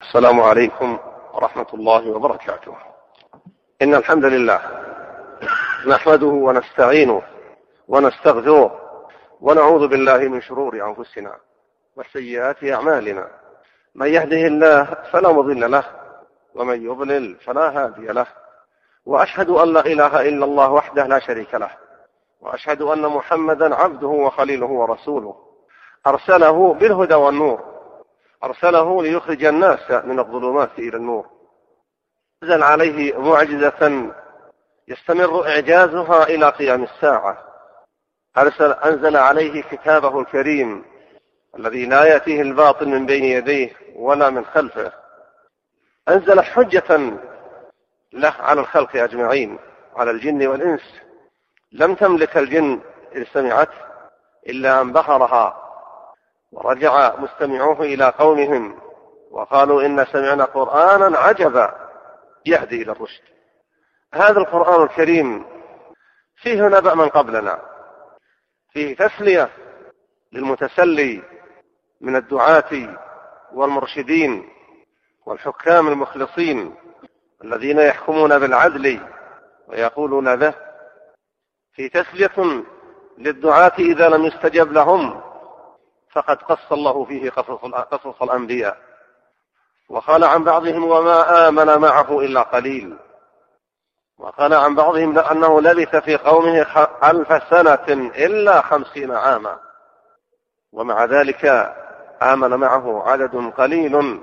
السلام عليكم ورحمة الله وبركاته. إن الحمد لله نحمده ونستعينه ونستغفره ونعوذ بالله من شرور أنفسنا وسيئات أعمالنا. من يهده الله فلا مضل له ومن يضلل فلا هادي له، وأشهد أن لا إله إلا الله وحده لا شريك له، وأشهد أن محمدا عبده وخليله ورسوله أرسله بالهدى والنور، أرسله ليخرج الناس من الظلمات إلى النور. أنزل عليه معجزة يستمر إعجازها إلى قيام الساعة. أنزل عليه كتابه الكريم الذي لا يأتيه الباطل من بين يديه ولا من خلفه. أنزل حجة له على الخلق أجمعين، على الجن والإنس. لم تملك الجن إذ سمعته إلا أن بهرها، ورجع مستمعوه إلى قومهم وقالوا إن سمعنا قرآنا عجبا يهدي إلى الرشد. هذا القرآن الكريم فيه نبأ من قبلنا، فيه تسلية للمتسلي من الدعاة والمرشدين والحكام المخلصين الذين يحكمون بالعدل ويقولون به، في تسلية للدعاة إذا لم يستجب لهم، فقد قص الله فيه قصص الأنبياء، وقال عن بعضهم وما آمن معه إلا قليل، وقال عن بعضهم أنه لبث في قومه 1000 سنة إلا 50 عاما، ومع ذلك آمن معه عدد قليل.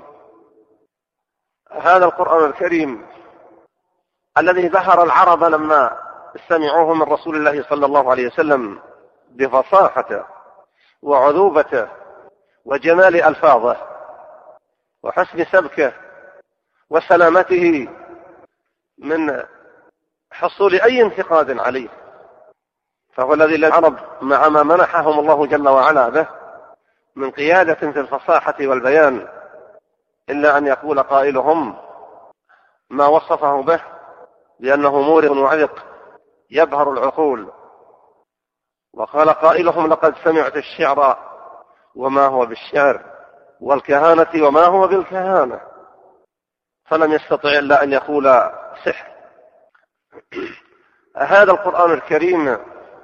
هذا القرآن الكريم الذي بهر العرب لما سمعوه من رسول الله صلى الله عليه وسلم بفصاحته وعذوبته وجمال ألفاظه وحسن سبكه وسلامته من حصول أي انتقاد عليه، فهو الذي العرب مع ما منحهم الله جل وعلا به من قيادة في الفصاحة والبيان، إلا أن يقول قائلهم ما وصفه به لأنه مورغ وعذق يبهر العقول. وقال قائلهم لقد سمعت الشعر وما هو بالشعر، والكهانة وما هو بالكهانة، فلم يستطع إلا أن يقول سحر. هذا القرآن الكريم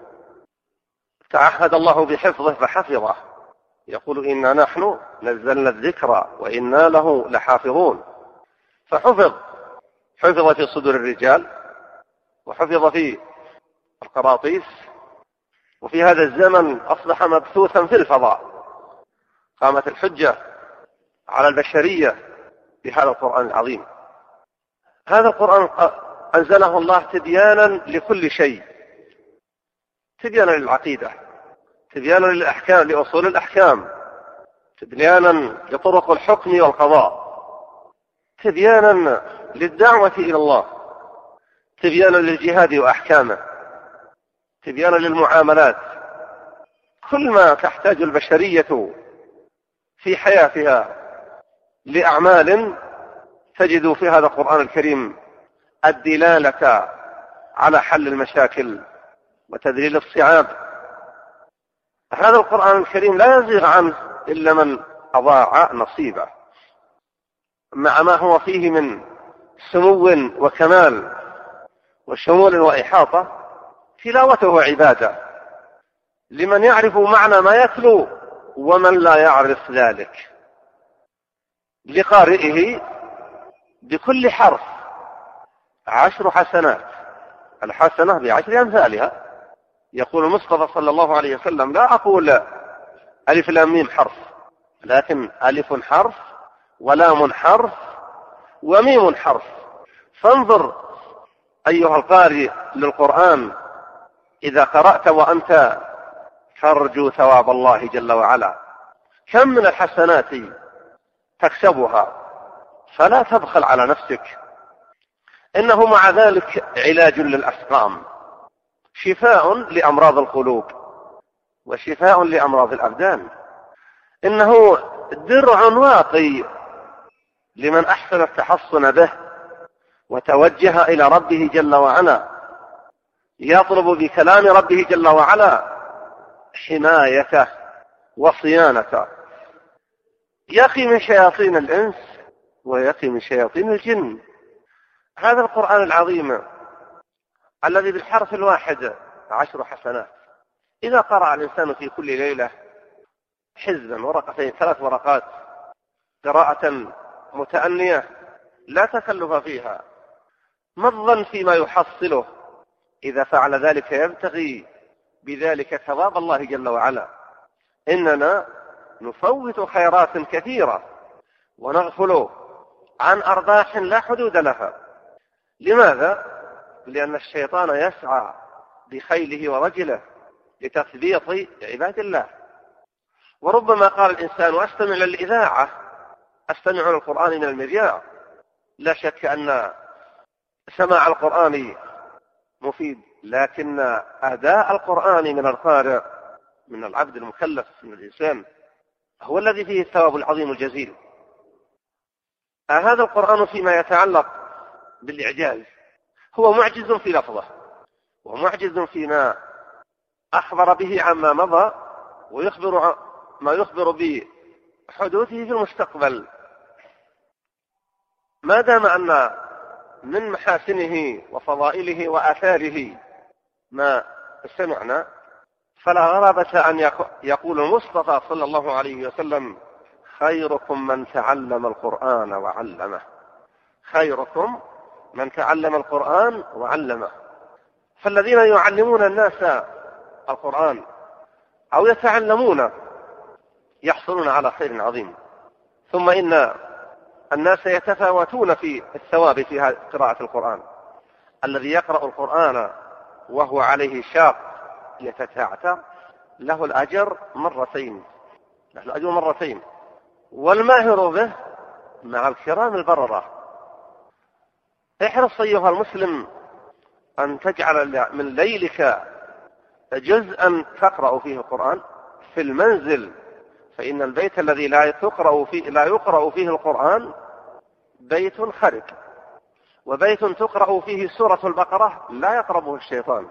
تعهد الله بحفظه فحفظه، يقول إنا نحن نزلنا الذكر وإنا له لحافظون. فحفظ في صدور الرجال، وحفظ في القراطيس، وفي هذا الزمن أصبح مبثوثا في الفضاء. قامت الحجة على البشرية بهذا القرآن العظيم. هذا القرآن أنزله الله تبيانا لكل شيء، تبيانا للعقيدة، تبيانا للأحكام، لأصول الأحكام، تبيانا لطرق الحكم والقضاء، تبيانا للدعوة إلى الله، تبيانا للجهاد وأحكامه، تبيانا للمعاملات. كل ما تحتاج البشرية في حياتها لأعمال تجد في هذا القرآن الكريم الدلالة على حل المشاكل وتذليل الصعاب. هذا القرآن الكريم لا يزيغ عنه إلا من أضاع نصيبه، مع ما هو فيه من سمو وكمال وشمول وإحاطة. تلاوته عبادة لمن يعرف معنى ما يتلو ومن لا يعرف ذلك. لقارئه بكل حرف 10 حسنات، الحسنة ب10 أمثالها. يقول المصطفى صلى الله عليه وسلم لا أقول ألف لام ميم حرف، لكن ألف حرف ولام حرف وميم حرف. فانظر أيها القارئ للقرآن إذا قرأت وأنت ترجو ثواب الله جل وعلا، كم من الحسنات تكسبها، فلا تبخل على نفسك. إنه مع ذلك علاج للأسقام، شفاء لأمراض القلوب وشفاء لأمراض الأبدان. إنه درع واقي لمن أحسن التحصن به وتوجه إلى ربه جل وعلا، يطلب بكلام ربه جل وعلا حمايته وصيانته. يقي من شياطين الإنس ويقي من شياطين الجن. هذا القرآن العظيم الذي بالحرف الواحد 10 حسنات، إذا قرأ الإنسان في كل ليلة حزبا، ورقتين، 3 ورقات، قراءة متأنية لا تكلف فيها، مضا فيما يحصله، إذا فعل ذلك يبتغي بذلك ثواب الله جل وعلا. إننا نفوت خيرات كثيرة ونغفل عن أرباح لا حدود لها. لماذا؟ لأن الشيطان يسعى بخيله ورجله لتثبيط عباد الله. وربما قال الإنسان: أستمع للإذاعة، أستمع للقرآن من المذياع. لا شك أن سماع القرآن مفيد، لكن أداء القرآن من القارئ، من العبد المكلف، من الإنسان، هو الذي فيه الثواب العظيم الجزيل. هذا القرآن فيما يتعلق بالإعجاز هو معجز في لفظه، ومعجز فيما أخبر به عما مضى، ويخبر ما يخبر بحدوثه في المستقبل. ما دام أن من محاسنه وفضائله وآثاره ما سمعنا، فلا غرابة أن يقول المصطفى صلى الله عليه وسلم: خيركم من تعلم القرآن وعلمه. خيركم من تعلم القرآن وعلمه. فالذين يعلمون الناس القرآن أو يتعلمون يحصلون على خير عظيم. ثم إن الناس يتفاوتون في الثواب في قراءة القرآن. الذي يقرأ القرآن وهو عليه شاق يتتعتع له الأجر مرتين، والماهر به مع الكرام البررة. احرص أيها المسلم أن تجعل من ليلك جزءا تقرأ فيه القرآن في المنزل، فإن البيت الذي لا يقرأ فيه القرآن بيت خرب، وبيت تقرأ فيه سورة البقرة لا يقربه الشيطان.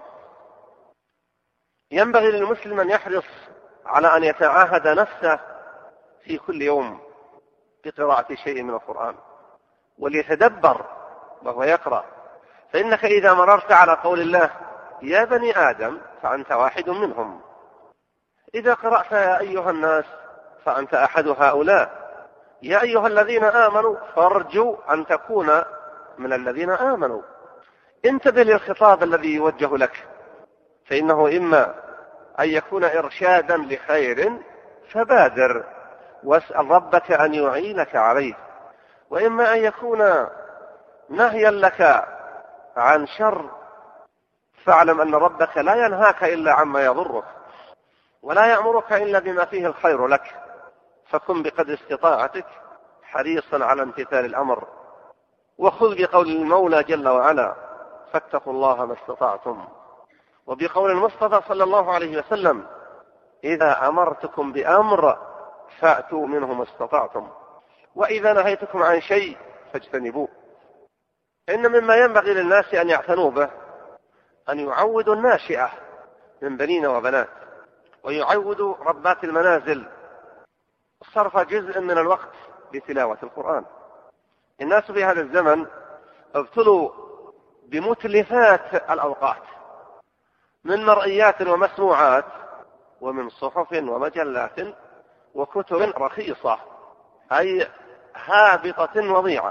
ينبغي للمسلم أن يحرص على أن يتعاهد نفسه في كل يوم بقراءة شيء من القرآن، وليتدبر وهو يقرأ. فإنك إذا مررت على قول الله: يا بني آدم، فأنت واحد منهم. إذا قرأت يا أيها الناس، فأنت أحد هؤلاء. يا أيها الذين آمنوا، فارجوا أن تكون من الذين آمنوا. انتبه للخطاب الذي يوجه لك، فإنه إما أن يكون إرشادا لخير فبادر واسأل ربك أن يعينك عليه، وإما أن يكون نهيا لك عن شر، فاعلم أن ربك لا ينهاك إلا عما يضرك، ولا يأمرك إلا بما فيه الخير لك. فكن بقدر استطاعتك حريصا على امتثال الأمر، وخذ بقول المولى جل وعلا: فاتقوا الله ما استطعتم، وبقول المصطفى صلى الله عليه وسلم: إذا أمرتكم بأمر فأتوا منه ما استطعتم، وإذا نهيتكم عن شيء فاجتنبوه. إن مما ينبغي للناس أن يعتنوا به أن يعودوا الناشئة من بنين وبنات، ويعودوا ربات المنازل صرف جزء من الوقت بتلاوة القرآن. الناس في هذا الزمن ابتلوا بمتلفات الأوقات من مرئيات ومسموعات، ومن صحف ومجلات وكتب رخيصة، أي هابطة وضيعة.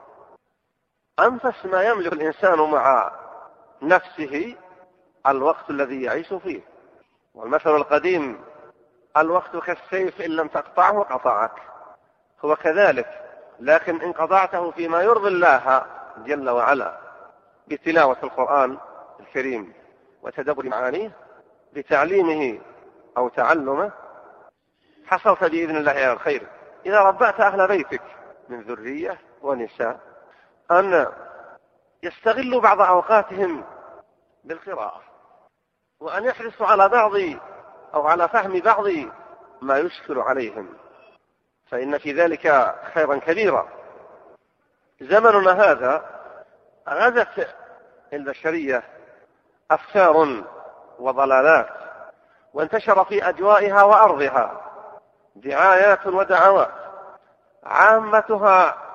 أنفس ما يملك الإنسان مع نفسه الوقت الذي يعيش فيه. والمثل القديم: الوقت كالسيف إن لم تقطعه قطعك. هو كذلك، لكن إن قطعته فيما يرضي الله جل وعلا بتلاوة القرآن الكريم وتدبر معانيه بتعليمه أو تعلمه، حصلت بإذن الله على الخير. إذا ربأت أهل بيتك من ذرية ونساء أن يستغلوا بعض أوقاتهم بالقراءة، وأن يحرصوا على بعض أو على فهم بعض ما يشكل عليهم، فإن في ذلك خيرا كبيرا. زمننا هذا غزت البشرية أفكار وضلالات، وانتشر في أجوائها وأرضها دعايات ودعوات عامتها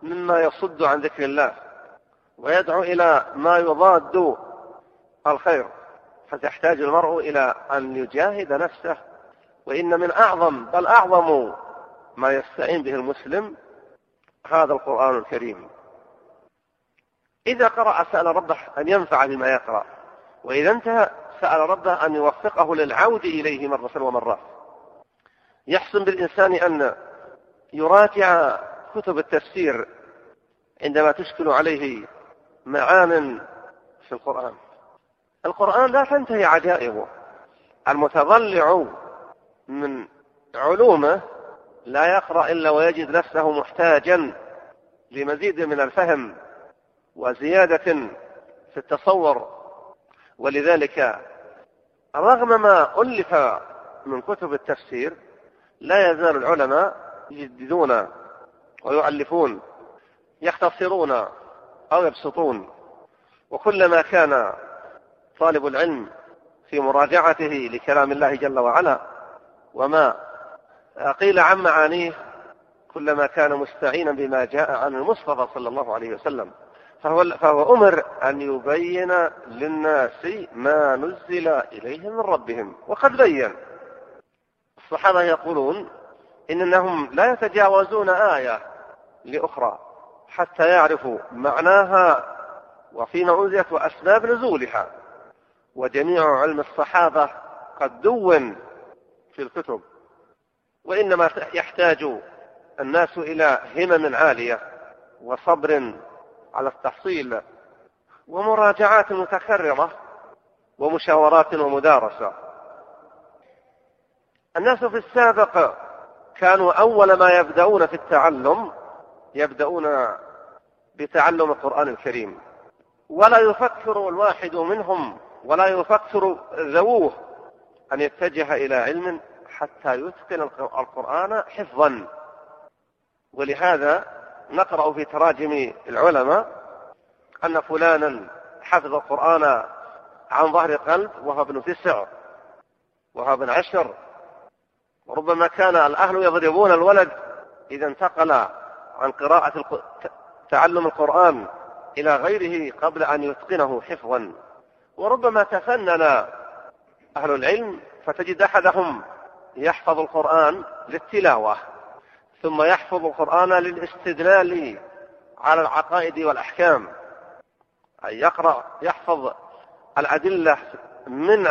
مما يصد عن ذكر الله ويدعو إلى ما يضاد الخير، فتحتاج المرء إلى أن يجاهد نفسه. وإن من أعظم بل أعظم ما يستعين به المسلم هذا القرآن الكريم. إذا قرأ سأل ربه أن ينفع بما يقرأ، وإذا انتهى سأل ربه أن يوفقه للعود إليه مرة ومرة. يحسن بالإنسان أن يراجع كتب التفسير عندما تشكل عليه معان في القرآن. القرآن لا تنتهي عجائبه، المتضلع من علومه لا يقرأ إلا ويجد نفسه محتاجا لمزيد من الفهم وزيادة في التصور. ولذلك رغم ما ألف من كتب التفسير لا يزال العلماء يجددون ويؤلفون، يختصرون أو يبسطون. وكلما كان طالب العلم في مراجعته لكلام الله جل وعلا وما قيل عن معانيه كلما كان مستعينا بما جاء عن المصطفى صلى الله عليه وسلم. فهو أمر أن يبين للناس ما نزل إليهم من ربهم. وقد بين. الصحابة يقولون إنهم لا يتجاوزون آية لأخرى حتى يعرفوا معناها وفيما أنزلت وأسباب نزولها. وجميع علم الصحابة قد دون في الكتب، وإنما يحتاج الناس إلى همم عالية وصبر على التحصيل ومراجعات متكررة ومشاورات ومدارسة. الناس في السابق كانوا أول ما يبدأون في التعلم يبدأون بتعلم القرآن الكريم، ولا يفكر الواحد منهم ولا يفكر ذووه أن يتجه إلى علم حتى يتقن القرآن حفظا. ولهذا نقرأ في تراجم العلماء أن فلانا حفظ القرآن عن ظهر قلب وهو ابن 9 وهو ابن 10. وربما كان الأهل يضربون الولد إذا انتقل عن قراءة تعلم القرآن إلى غيره قبل أن يتقنه حفظا. وربما تفنن أهل العلم فتجد أحدهم يحفظ القرآن للتلاوة ثم يحفظ القرآن للاستدلال على العقائد والأحكام، أي يحفظ الأدلة من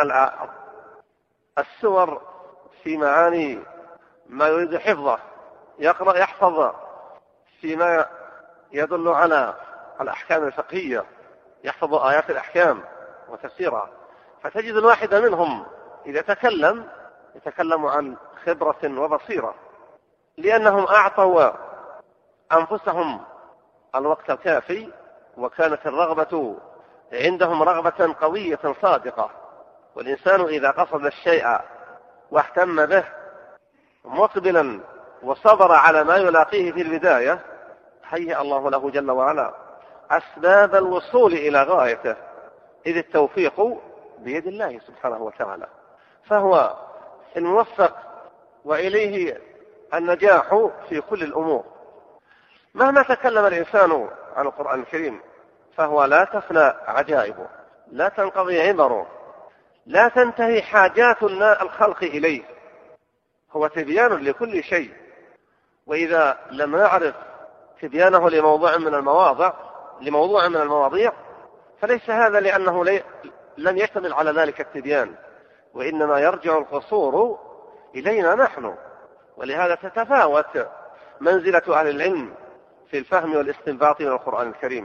السور في معاني ما يريد حفظه، يحفظ فيما يدل على الأحكام الفقهية، يحفظ آيات الأحكام وتفسيرها. فتجد الواحد منهم إذا يتكلم عن خبرة وبصيرة، لأنهم أعطوا أنفسهم الوقت الكافي، وكانت الرغبة عندهم رغبة قوية صادقة. والإنسان إذا قصد الشيء واهتم به مقبلا وصبر على ما يلاقيه في البداية هيأ الله له جل وعلا أسباب الوصول إلى غايته، إذ التوفيق بيد الله سبحانه وتعالى، فهو الموفق وإليه النجاح في كل الأمور. مهما تكلم الإنسان عن القرآن الكريم فهو لا تفنى عجائبه، لا تنقضي عبره، لا تنتهي حاجات الخلق إليه، هو تبيان لكل شيء. وإذا لم نعرف تبيانه لموضوع من المواضيع فليس هذا لأنه لم يشتمل على ذلك التبيان، وإنما يرجع القصور إلينا نحن. ولهذا تتفاوت منزلة أهل العلم في الفهم والاستنباط من القرآن الكريم.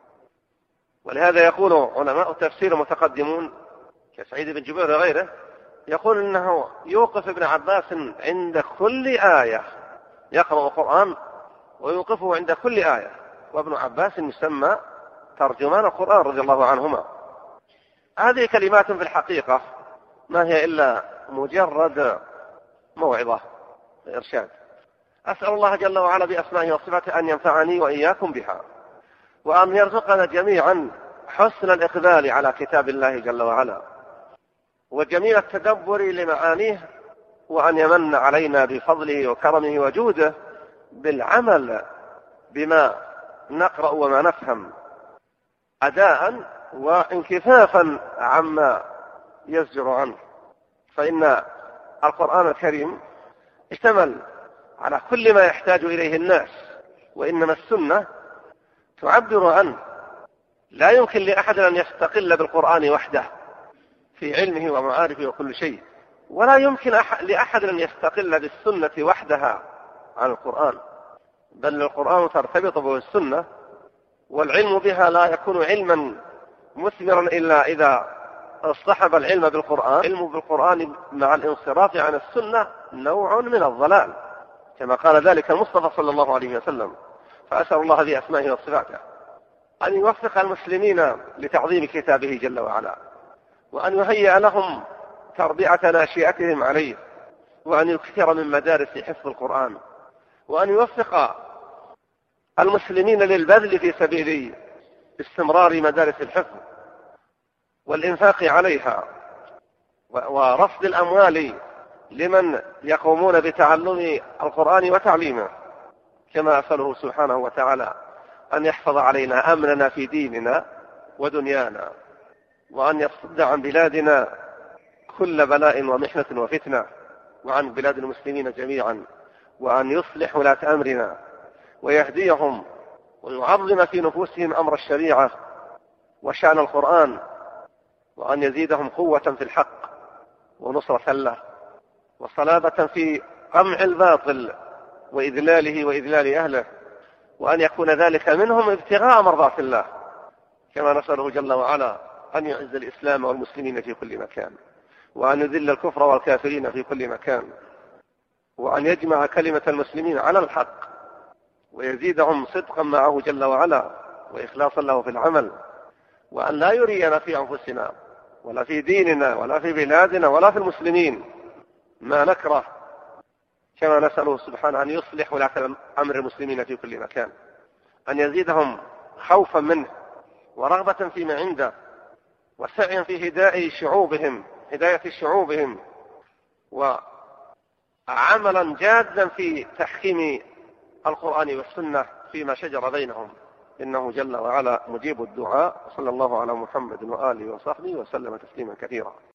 ولهذا يقول علماء التفسير المتقدمون كسعيد بن جبير وغيره، يقول إنه يوقف ابن عباس عند كل آية، يقرأ القرآن ويوقفه عند كل آية. وابن عباس يسمى ترجمان القرآن رضي الله عنهما. هذه كلمات في الحقيقة ما هي إلا مجرد موعظة إرشاد. أسأل الله جل وعلا بأسمائه وصفاته أن ينفعني وإياكم بها، وأن يرزقنا جميعا حسن الإقبال على كتاب الله جل وعلا وجميل التدبر لمعانيه، وأن يمن علينا بفضله وكرمه وجوده بالعمل بما نقرأ وما نفهم أداء وانكفافا عما يزجر عنه. فإن القرآن الكريم اشتمل على كل ما يحتاج إليه الناس، وإنما السنة تعبر عنه. لا يمكن لأحد أن يستقل بالقرآن وحده في علمه ومعارفه وكل شيء، ولا يمكن لأحد أن يستقل بالسنة وحدها عن القرآن، بل القرآن ترتبط به السنة، والعلم بها لا يكون علما مثمرا إلا إذا اصطحب العلم بالقرآن. علم بالقرآن مع الانصراف عن السنة نوع من الضلال، كما قال ذلك المصطفى صلى الله عليه وسلم. فأسأل الله بأسمائه وصفاته أن يوفق المسلمين لتعظيم كتابه جل وعلا، وأن يهيئ لهم تربية ناشئتهم عليه، وأن يكثر من مدارس حفظ القرآن، وأن يوفق المسلمين للبذل في سبيل استمرار مدارس الحفظ والإنفاق عليها، ورصد الأموال لمن يقومون بتعلم القرآن وتعليمه. كما أسأله سبحانه وتعالى أن يحفظ علينا أمننا في ديننا ودنيانا، وأن يصد عن بلادنا كل بلاء ومحنة وفتنة، وعن بلاد المسلمين جميعا، وأن يصلح ولاة أمرنا ويهديهم ويعظم في نفوسهم أمر الشريعة وشأن القرآن، وأن يزيدهم قوة في الحق ونصرة له وصلابة في قمع الباطل وإذلاله وإذلال أهله، وأن يكون ذلك منهم ابتغاء مرضات الله، كما نسأله جل وعلا أن يعز الإسلام والمسلمين في كل مكان، وأن يذل الكفر والكافرين في كل مكان، وأن يجمع كلمة المسلمين على الحق ويزيدهم صدقا معه جل وعلا وإخلاصا له في العمل، وأن لا يرينا في أنفسنا ولا في ديننا ولا في بلادنا ولا في المسلمين ما نكره، كما نسأله سبحانه أن يصلح ولاة أمر المسلمين في كل مكان، أن يزيدهم خوفا منه ورغبة فيما عنده وسعيا في هداية شعوبهم وعملا جادا في تحكيم القرآن والسنة فيما شجر بينهم، إنه جل وعلا مجيب الدعاء. صلى الله على محمد وآله وصحبه وسلم تسليما كثيرا.